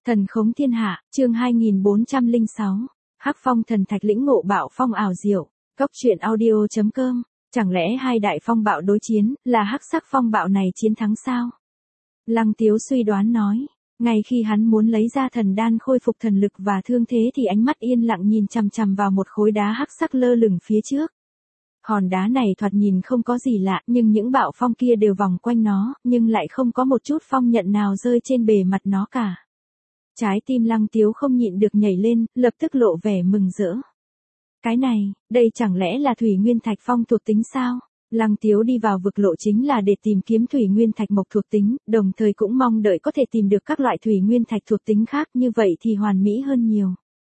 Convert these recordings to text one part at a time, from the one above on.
Thần khống thiên hạ, chương 2406. Hắc phong thần thạch lĩnh ngộ bạo phong ảo diệu. Cốc truyện audio.com. Chẳng lẽ hai đại phong bạo đối chiến, là hắc sắc phong bạo này chiến thắng sao? Lăng Tiếu suy đoán nói. Ngay khi hắn muốn lấy ra thần đan khôi phục thần lực và thương thế thì ánh mắt yên lặng nhìn chằm chằm vào một khối đá hắc sắc lơ lửng phía trước. Hòn đá này thoạt nhìn không có gì lạ, nhưng những bạo phong kia đều vòng quanh nó, nhưng lại không có một chút phong nhận nào rơi trên bề mặt nó cả. Trái tim Lăng Tiếu không nhịn được nhảy lên, lập tức lộ vẻ mừng rỡ. Cái này, đây chẳng lẽ là thủy nguyên thạch phong thuộc tính sao? Lăng Tiếu đi vào vực lộ chính là để tìm kiếm thủy nguyên thạch mộc thuộc tính, đồng thời cũng mong đợi có thể tìm được các loại thủy nguyên thạch thuộc tính khác, như vậy thì hoàn mỹ hơn nhiều.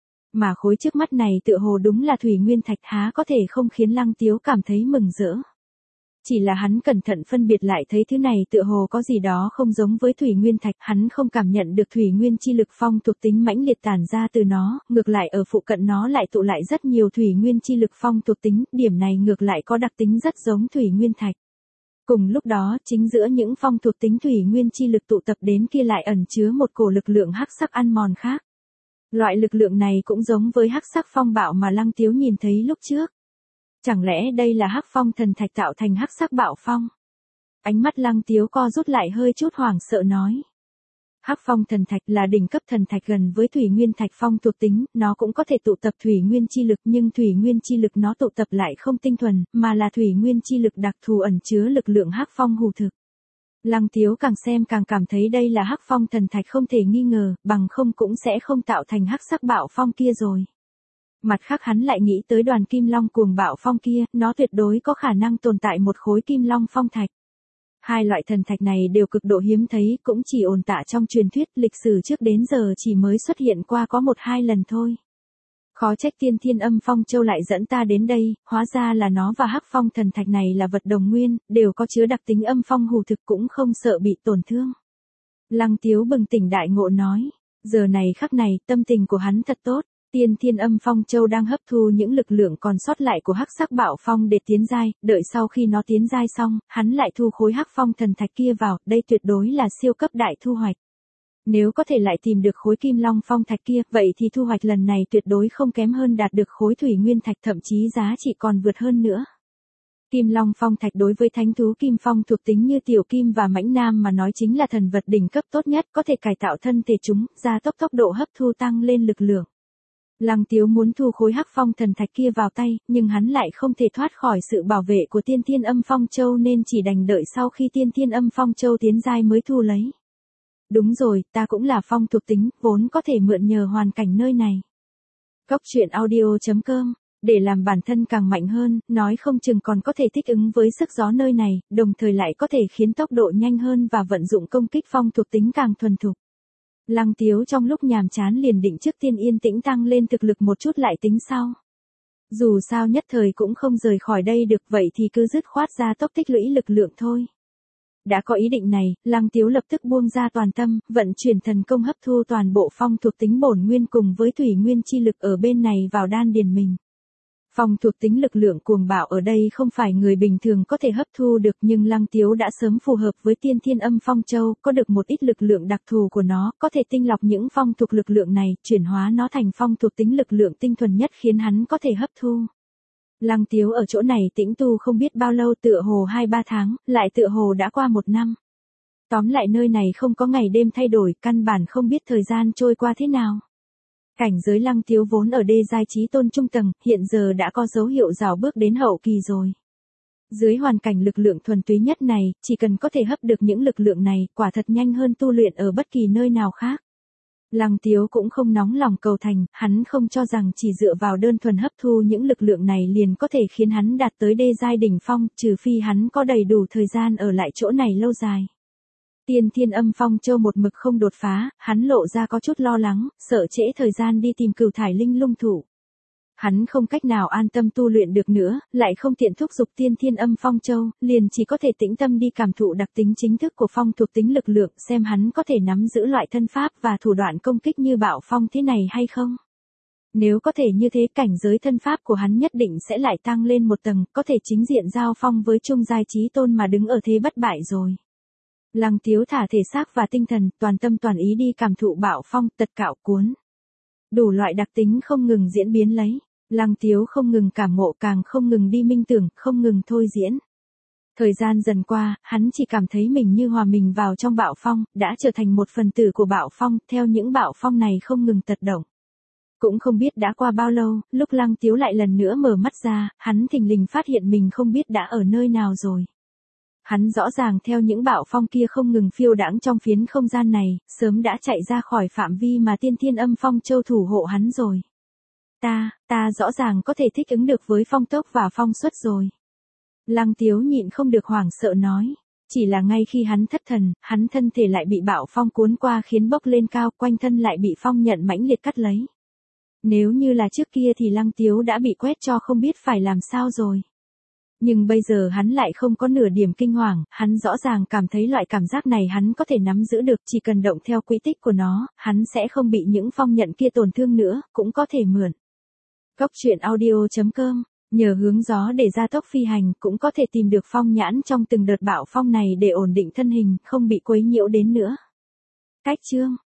Mà khối trước mắt này tựa hồ đúng là thủy nguyên thạch, há có thể không khiến Lăng Tiếu cảm thấy mừng rỡ. Chỉ là hắn cẩn thận phân biệt lại thấy thứ này tựa hồ có gì đó không giống với thủy nguyên thạch, hắn không cảm nhận được thủy nguyên chi lực phong thuộc tính mãnh liệt tản ra từ nó, ngược lại ở phụ cận nó lại tụ lại rất nhiều thủy nguyên chi lực phong thuộc tính, điểm này ngược lại có đặc tính rất giống thủy nguyên thạch. Cùng lúc đó, chính giữa những phong thuộc tính thủy nguyên chi lực tụ tập đến kia lại ẩn chứa một cổ lực lượng hắc sắc ăn mòn khác. Loại lực lượng này cũng giống với hắc sắc phong bạo mà Lăng Tiếu nhìn thấy lúc trước. Chẳng lẽ đây là hắc phong thần thạch tạo thành hắc sắc bạo phong? Ánh mắt Lăng Tiếu co rút lại hơi chút hoảng sợ nói. Hắc phong thần thạch là đỉnh cấp thần thạch gần với thủy nguyên thạch phong thuộc tính, nó cũng có thể tụ tập thủy nguyên chi lực, nhưng thủy nguyên chi lực nó tụ tập lại không tinh thuần, mà là thủy nguyên chi lực đặc thù ẩn chứa lực lượng hắc phong hù thực. Lăng Tiếu càng xem càng cảm thấy đây là hắc phong thần thạch không thể nghi ngờ, bằng không cũng sẽ không tạo thành hắc sắc bạo phong kia rồi. Mặt khác hắn lại nghĩ tới đoàn kim long cuồng bạo phong kia, nó tuyệt đối có khả năng tồn tại một khối kim long phong thạch. Hai loại thần thạch này đều cực độ hiếm thấy, cũng chỉ ồn tả trong truyền thuyết, lịch sử trước đến giờ chỉ mới xuất hiện qua có 1-2 lần thôi. Khó trách Tiên Thiên Âm Phong Châu lại dẫn ta đến đây, hóa ra là nó và hắc phong thần thạch này là vật đồng nguyên, đều có chứa đặc tính âm phong hù thực, cũng không sợ bị tổn thương. Lăng Tiếu bừng tỉnh đại ngộ nói, giờ này khắc này tâm tình của hắn thật tốt. Tiên Thiên Âm Phong Châu đang hấp thu những lực lượng còn sót lại của hắc sắc bạo phong để tiến giai, đợi sau khi nó tiến giai xong, hắn lại thu khối hắc phong thần thạch kia vào, đây tuyệt đối là siêu cấp đại thu hoạch. Nếu có thể lại tìm được khối kim long phong thạch kia, vậy thì thu hoạch lần này tuyệt đối không kém hơn đạt được khối thủy nguyên thạch, thậm chí giá trị còn vượt hơn nữa. Kim long phong thạch đối với thánh thú kim phong thuộc tính như tiểu kim và mãnh nam mà nói chính là thần vật đỉnh cấp tốt nhất, có thể cải tạo thân thể chúng, gia tốc tốc độ hấp thu tăng lên lực lượng. Lăng Tiếu muốn thu khối hắc phong thần thạch kia vào tay, nhưng hắn lại không thể thoát khỏi sự bảo vệ của Tiên Thiên Âm Phong Châu nên chỉ đành đợi sau khi Tiên Thiên Âm Phong Châu tiến giai mới thu lấy. Đúng rồi, ta cũng là phong thuộc tính, vốn có thể mượn nhờ hoàn cảnh nơi này. Cốc truyện audio.com. Để làm bản thân càng mạnh hơn, nói không chừng còn có thể thích ứng với sức gió nơi này, đồng thời lại có thể khiến tốc độ nhanh hơn và vận dụng công kích phong thuộc tính càng thuần thục. Lăng Tiếu trong lúc nhàm chán liền định trước tiên yên tĩnh tăng lên thực lực một chút lại tính sau. Dù sao nhất thời cũng không rời khỏi đây được, vậy thì cứ dứt khoát ra tốc tích lũy lực lượng thôi. Đã có ý định này, Lăng Tiếu lập tức buông ra toàn tâm, vận chuyển thần công hấp thu toàn bộ phong thuộc tính bổn nguyên cùng với thủy nguyên chi lực ở bên này vào đan điền mình. Phong thuộc tính lực lượng cuồng bạo ở đây không phải người bình thường có thể hấp thu được, nhưng Lăng Tiếu đã sớm phù hợp với Tiên Thiên Âm Phong Châu, có được một ít lực lượng đặc thù của nó, có thể tinh lọc những phong thuộc lực lượng này, chuyển hóa nó thành phong thuộc tính lực lượng tinh thuần nhất khiến hắn có thể hấp thu. Lăng Tiếu ở chỗ này tĩnh tu không biết bao lâu, tựa hồ 2-3 tháng, lại tựa hồ đã qua 1 năm. Tóm lại nơi này không có ngày đêm thay đổi, căn bản không biết thời gian trôi qua thế nào. Cảnh giới Lăng Tiếu vốn ở đê giai chí tôn trung tầng, hiện giờ đã có dấu hiệu rào bước đến hậu kỳ rồi. Dưới hoàn cảnh lực lượng thuần túy nhất này, chỉ cần có thể hấp được những lực lượng này, quả thật nhanh hơn tu luyện ở bất kỳ nơi nào khác. Lăng Tiếu cũng không nóng lòng cầu thành, hắn không cho rằng chỉ dựa vào đơn thuần hấp thu những lực lượng này liền có thể khiến hắn đạt tới đê giai đỉnh phong, trừ phi hắn có đầy đủ thời gian ở lại chỗ này lâu dài. Tiên Thiên Âm Phong Châu một mực không đột phá, hắn lộ ra có chút lo lắng, sợ trễ thời gian đi tìm Cửu Thải Linh Lung Thụ. Hắn không cách nào an tâm tu luyện được nữa, lại không tiện thúc giục Tiên Thiên Âm Phong Châu, liền chỉ có thể tĩnh tâm đi cảm thụ đặc tính chính thức của phong thuộc tính lực lượng, xem hắn có thể nắm giữ loại thân pháp và thủ đoạn công kích như bạo phong thế này hay không. Nếu có thể như thế, cảnh giới thân pháp của hắn nhất định sẽ lại tăng lên một tầng, có thể chính diện giao phong với trung giai chí tôn mà đứng ở thế bất bại rồi. Lăng Tiếu thả thể xác và tinh thần, toàn tâm toàn ý đi cảm thụ bạo phong, tật cạo cuốn. Đủ loại đặc tính không ngừng diễn biến lấy. Lăng Tiếu không ngừng cảm ngộ, càng không ngừng đi minh tưởng, không ngừng thôi diễn. Thời gian dần qua, hắn chỉ cảm thấy mình như hòa mình vào trong bạo phong, đã trở thành một phần tử của bạo phong, theo những bạo phong này không ngừng tật động. Cũng không biết đã qua bao lâu, lúc Lăng Tiếu lại lần nữa mở mắt ra, hắn thình lình phát hiện mình không biết đã ở nơi nào rồi. Hắn rõ ràng theo những bạo phong kia không ngừng phiêu đãng trong phiến không gian này, sớm đã chạy ra khỏi phạm vi mà tiên thiên âm phong châu thủ hộ hắn rồi. Ta rõ ràng có thể thích ứng được với phong tốc và phong suất rồi. Lăng Tiếu nhịn không được hoảng sợ nói. Chỉ là ngay khi hắn thất thần, hắn thân thể lại bị bạo phong cuốn qua khiến bốc lên cao, quanh thân lại bị phong nhận mãnh liệt cắt lấy. Nếu như là trước kia thì Lăng Tiếu đã bị quét cho không biết phải làm sao rồi. Nhưng bây giờ hắn lại không có nửa điểm kinh hoàng, hắn rõ ràng cảm thấy loại cảm giác này hắn có thể nắm giữ được, chỉ cần động theo quỹ tích của nó, hắn sẽ không bị những phong nhận kia tổn thương nữa, cũng có thể mượn. Góc truyện audio.com, nhờ hướng gió để gia tốc phi hành, cũng có thể tìm được phong nhãn trong từng đợt bạo phong này để ổn định thân hình, không bị quấy nhiễu đến nữa. Cách chương